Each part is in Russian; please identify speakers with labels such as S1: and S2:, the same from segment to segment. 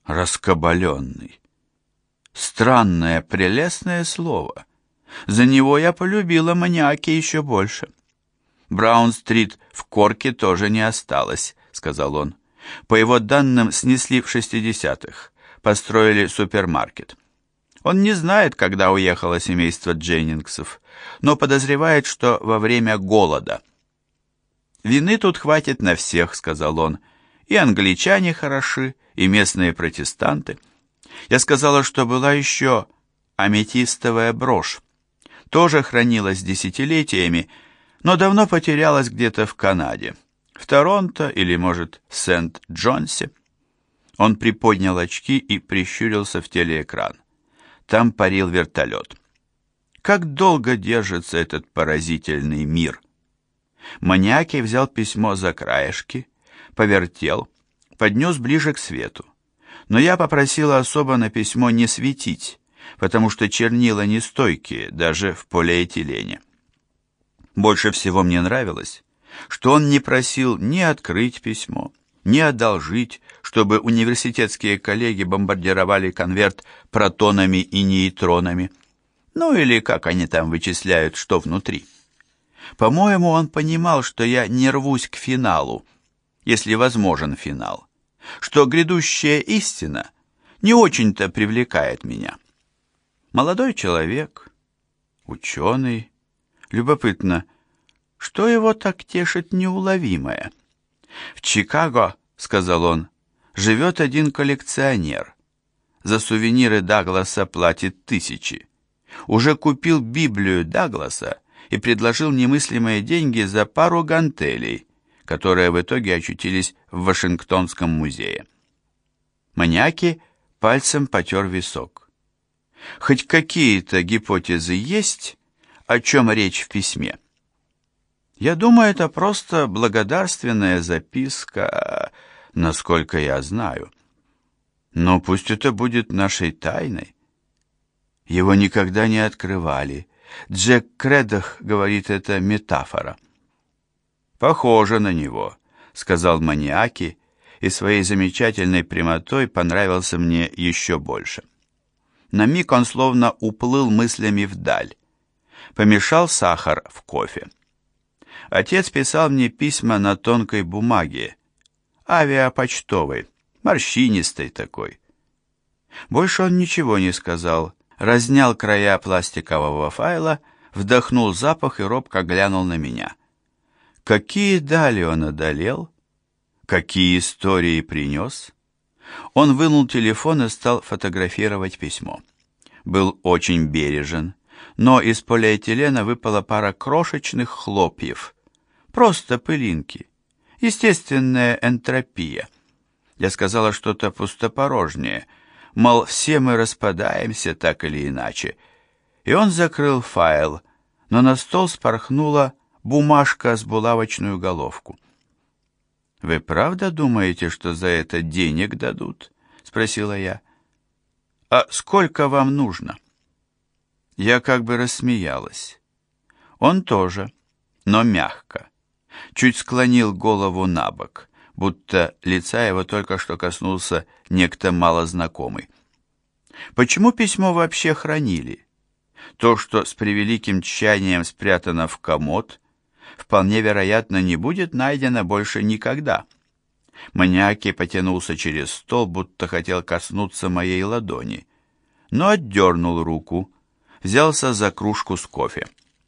S1: Раскабаленный. Странное, прелестное слово. За него я полюбила маньяки еще больше. Браун-стрит в Корке тоже не осталось, сказал он. По его данным, снесли в 60-х, построили супермаркет. Он не знает, когда уехало семейство Дженнингсов, но подозревает, что во время голода. «Вины тут хватит на всех», — сказал он. «И англичане хороши, и местные протестанты». Я сказала, что была еще аметистовая брошь. Тоже хранилась десятилетиями, но давно потерялась где-то в Канаде. В Торонто или, может, в Сент-Джонсе. Он приподнял очки и прищурился в телеэкран. Там парил вертолет. Как долго держится этот поразительный мир? Маньяки взял письмо за краешки, повертел, поднес ближе к свету. Но я попросила особо на письмо не светить, потому что чернила нестойкие, даже в полиэтилене. Больше всего мне нравилось, что он не просил ни открыть письмо, ни одолжить, чтобы университетские коллеги бомбардировали конверт протонами и нейтронами. Ну или как они там вычисляют, что внутри. По-моему, он понимал, что я не рвусь к финалу, если возможен финал, что грядущая истина не очень-то привлекает меня. Молодой человек, ученый, любопытно, что его так тешит неуловимое? В Чикаго, сказал он, живет один коллекционер. За сувениры Дагласа платит 1000. Уже купил Библию Дагласа и предложил немыслимые деньги за пару гантелей, которые в итоге очутились в Вашингтонском музее. Маньяки пальцем потер висок. Хоть какие-то гипотезы есть, о чем речь в письме? Я думаю, это просто благодарственная записка, насколько я знаю. Но пусть это будет нашей тайной. Его никогда не открывали. Джек Кредах говорит, это метафора. Похоже на него, сказал Маньяки, и своей замечательной прямотой понравился мне еще больше. На миг он словно уплыл мыслями вдаль. Помешал сахар в кофе. Отец писал мне письма на тонкой бумаге, авиапочтовой, морщинистой такой. Больше он ничего не сказал, разнял края пластикового файла, вдохнул запах и робко глянул на меня. Какие дали он одолел? Какие истории принес? Он вынул телефон и стал фотографировать письмо. Был очень бережен, но из полиэтилена выпала пара крошечных хлопьев. Просто пылинки. Естественная энтропия. Я сказала что-то пустопорожнее, мол, все мы распадаемся так или иначе. И он закрыл файл, но на стол спорхнула бумажка с булавочную головку. «Вы правда думаете, что за это денег дадут?» — спросила я. «А сколько вам нужно?» Я как бы рассмеялась. Он тоже, но мягко. Чуть склонил голову на бок, будто лица его только что коснулся некто малознакомый. Почему письмо вообще хранили? То, что с превеликим тщанием спрятано в комод, вполне вероятно, не будет найдено больше никогда. Маньяки потянулся через стол, будто хотел коснуться моей ладони, но отдернул руку, взялся за кружку с кофе.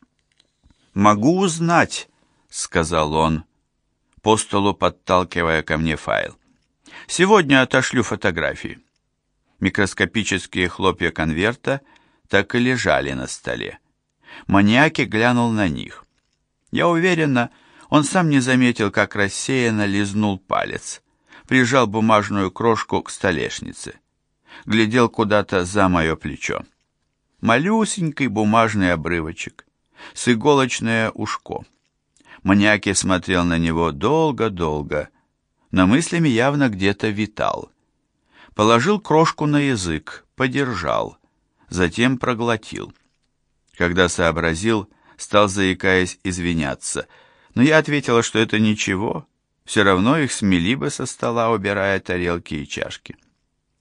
S1: «Могу узнать», — сказал он, по столу подталкивая ко мне файл. «Сегодня отошлю фотографии». Микроскопические хлопья конверта так и лежали на столе. Маньяки глянул на них. Я уверена, он сам не заметил, как рассеянно лизнул палец, прижал бумажную крошку к столешнице, глядел куда-то за мое плечо. Малюсенький бумажный обрывочек, с иголочное ушко. Маньяки смотрел на него долго-долго, но мыслями явно где-то витал. Положил крошку на язык, подержал, затем проглотил. Когда сообразил, стал, заикаясь, извиняться, но я ответила, что это ничего, все равно их смели бы со стола, убирая тарелки и чашки.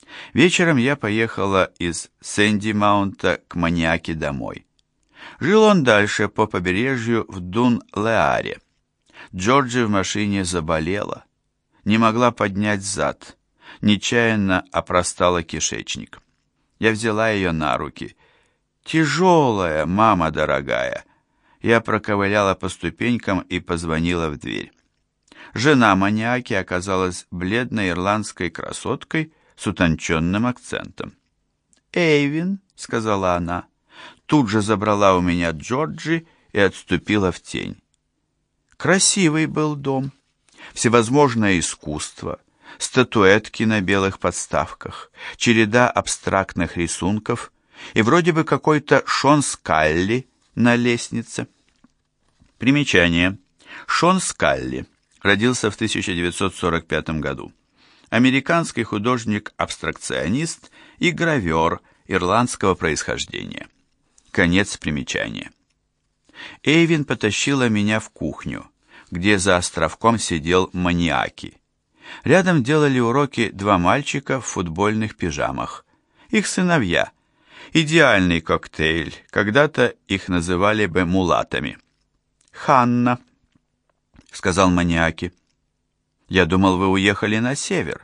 S1: Вечером я поехала из Сэнди-Маунта к маньяке домой. Жил он дальше, по побережью в Дун-Леаре. Джорджи в машине заболела. Не могла поднять зад. Нечаянно опростала кишечник. Я взяла ее на руки. «Тяжелая, мама дорогая!» Я проковыляла по ступенькам и позвонила в дверь. Жена маньяки оказалась бледной ирландской красоткой с утонченным акцентом. «Эйвин», — сказала она, тут же забрала у меня Джорджи и отступила в тень. Красивый был дом, всевозможное искусство, статуэтки на белых подставках, череда абстрактных рисунков и вроде бы какой-то Шон Скалли на лестнице. Примечание. Шон Скалли родился в 1945 году. Американский художник-абстракционист и гравер ирландского происхождения. Конец примечания. Эйвин потащила меня в кухню, где за островком сидел маньяки. Рядом делали уроки два мальчика в футбольных пижамах. Их сыновья. Идеальный коктейль, когда-то их называли бы мулатами. «Ханна», — сказал маньяки. «Я думал, вы уехали на север».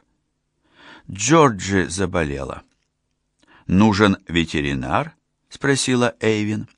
S1: Джорджи заболела. «Нужен ветеринар?» — спросила Эйвин.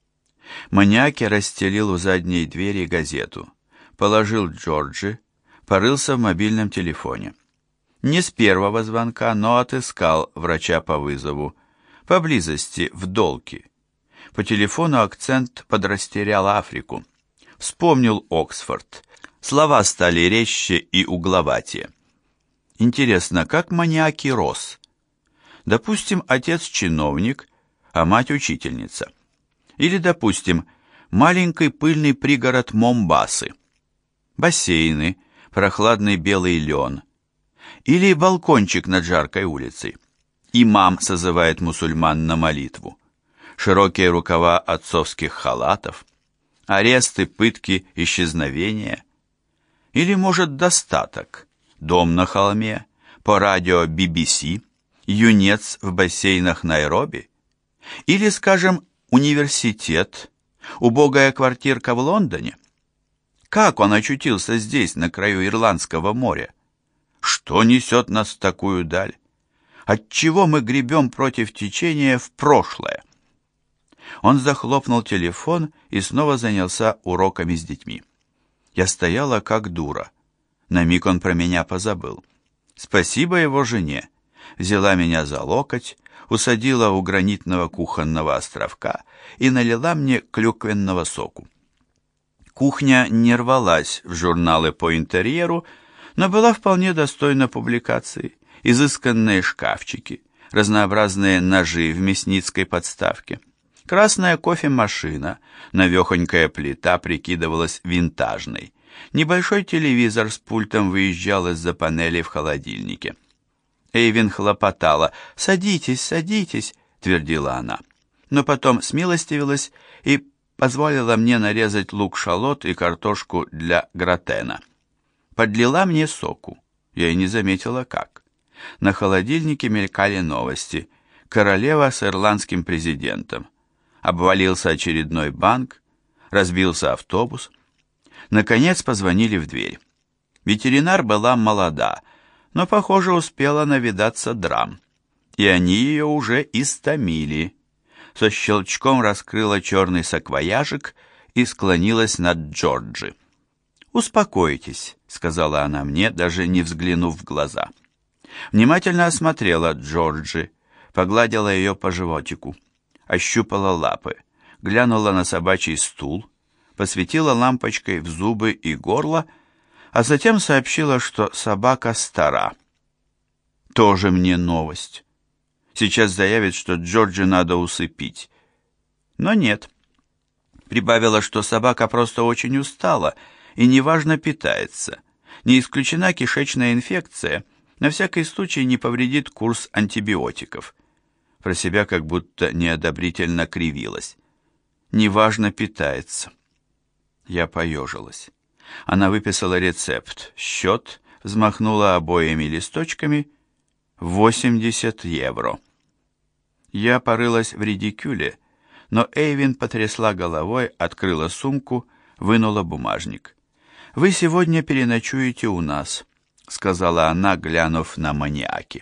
S1: Маньяки расстелил у задней двери газету, положил Джорджи, порылся в мобильном телефоне. Не с первого звонка, но отыскал врача по вызову, поблизости, в Долке. По телефону акцент подрастерял Африку. Вспомнил Оксфорд. Слова стали резче и угловатее. Интересно, как маньяки рос? Допустим, отец чиновник, а мать учительница. Или, допустим, маленький пыльный пригород Момбасы. Бассейны, прохладный белый лен. Или балкончик над жаркой улицей. Имам созывает мусульман на молитву. Широкие рукава отцовских халатов. Аресты, пытки, исчезновения. Или, может, достаток. Дом на холме, по радио BBC, юнец в бассейнах Найроби. Или, скажем, университет, убогая квартирка в Лондоне. Как он очутился здесь, на краю Ирландского моря? Что несет нас в такую даль? Отчего мы гребем против течения в прошлое? Он захлопнул телефон и снова занялся уроками с детьми. Я стояла как дура. На миг он про меня позабыл. Спасибо его жене. Взяла меня за локоть, усадила у гранитного кухонного островка и налила мне клюквенного соку. Кухня не рвалась в журналы по интерьеру, но была вполне достойна публикации. Изысканные шкафчики, разнообразные ножи в мясницкой подставке. Красная кофемашина, навехонькая плита прикидывалась винтажной. Небольшой телевизор с пультом выезжал из-за панели в холодильнике. Эйвин хлопотала. «Садитесь, садитесь», — твердила она. Но потом смилостивилась и позволила мне нарезать лук-шалот и картошку для гратена. Подлила мне соку. Я и не заметила, как. На холодильнике мелькали новости. Королева с ирландским президентом. Обвалился очередной банк. Разбился автобус. Наконец позвонили в дверь. Ветеринар была молода, но, похоже, успела навидаться драм. И они ее уже истомили. Со щелчком раскрыла черный саквояжик и склонилась над Джорджи. «Успокойтесь», — сказала она мне, даже не взглянув в глаза. Внимательно осмотрела Джорджи, погладила ее по животику, ощупала лапы, глянула на собачий стул, посветила лампочкой в зубы и горло, а затем сообщила, что собака стара. Тоже мне новость. Сейчас заявит, что Джорджи надо усыпить. Но нет. Прибавила, что собака просто очень устала и неважно питается. Не исключена кишечная инфекция, на всякий случай не повредит курс антибиотиков. Про себя как будто неодобрительно кривилась. Неважно питается. Я поежилась. Она выписала рецепт, счет, взмахнула обоими листочками 80 евро. Я порылась в редикюле, но Эйвин потрясла головой, открыла сумку, вынула бумажник. «Вы сегодня переночуете у нас», — сказала она, глянув на Маниаки.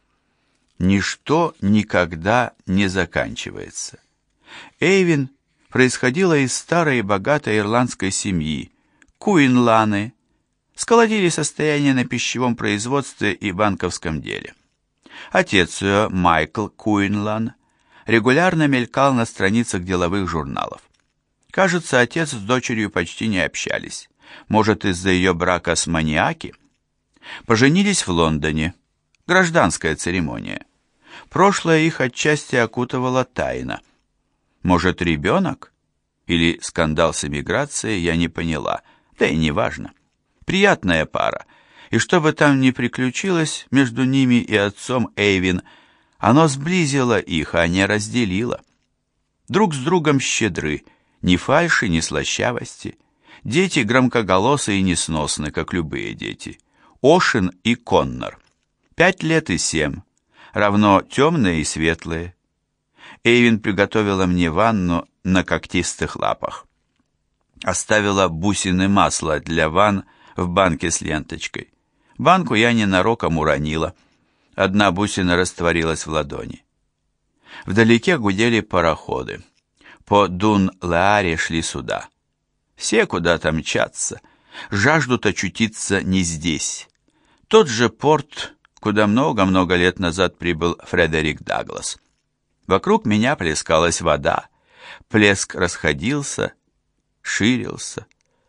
S1: Ничто никогда не заканчивается. Эйвин происходила из старой и богатой ирландской семьи, Куинланы, сколотили состояние на пищевом производстве и банковском деле. Отец ее, Майкл Куинлан, регулярно мелькал на страницах деловых журналов. Кажется, отец с дочерью почти не общались. Может, из-за ее брака с Маниаки? Поженились в Лондоне. Гражданская церемония. Прошлое их отчасти окутывала тайна. Может, ребенок? Или скандал с эмиграцией, я не поняла. Да и не важно. Приятная пара. И что бы там ни приключилось между ними и отцом Эйвин, оно сблизило их, а не разделило. Друг с другом щедры, ни фальши, ни слащавости. Дети громкоголосые и несносны, как любые дети. Ошен и Коннор. 5 лет и 7. Равно темные и светлые. Эйвин приготовила мне ванну на когтистых лапах. Оставила бусины масла для ванн в банке с ленточкой. Банку я ненароком уронила. Одна бусина растворилась в ладони. Вдалеке гудели пароходы. По Дун-Лааре шли суда. Все куда-то мчатся, жаждут очутиться не здесь. Тот же порт, куда много-много лет назад прибыл Фредерик Даглас. Вокруг меня плескалась вода. Плеск расходился, ширился.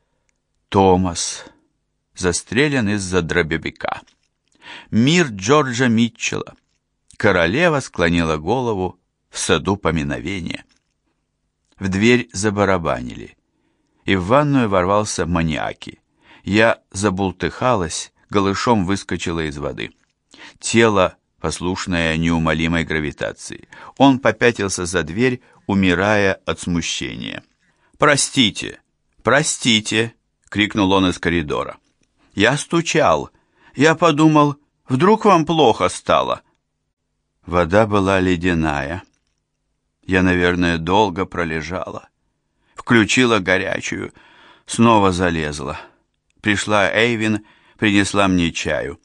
S1: Томас застрелен из-за дробовика. Мир Джорджа Митчелла. Королева склонила голову в саду поминовения. В дверь забарабанили, и в ванную ворвался Маниаки. Я забултыхалась, голышом выскочила из воды. Тело, послушное неумолимой гравитации. Он попятился за дверь, умирая от смущения. «Простите! Простите!» — крикнул он из коридора. «Я стучал. Я подумал, вдруг вам плохо стало?» Вода была ледяная. Я, наверное, долго пролежала. Включила горячую, снова залезла. Пришла Эйвин, принесла мне чаю.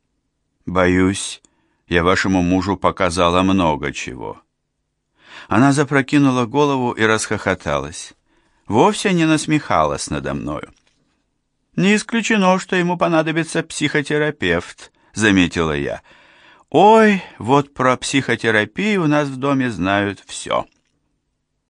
S1: «Боюсь, я вашему мужу показала много чего». Она запрокинула голову и расхохоталась. Вовсе не насмехалась надо мною. «Не исключено, что ему понадобится психотерапевт», — заметила я. «Ой, вот про психотерапию у нас в доме знают все».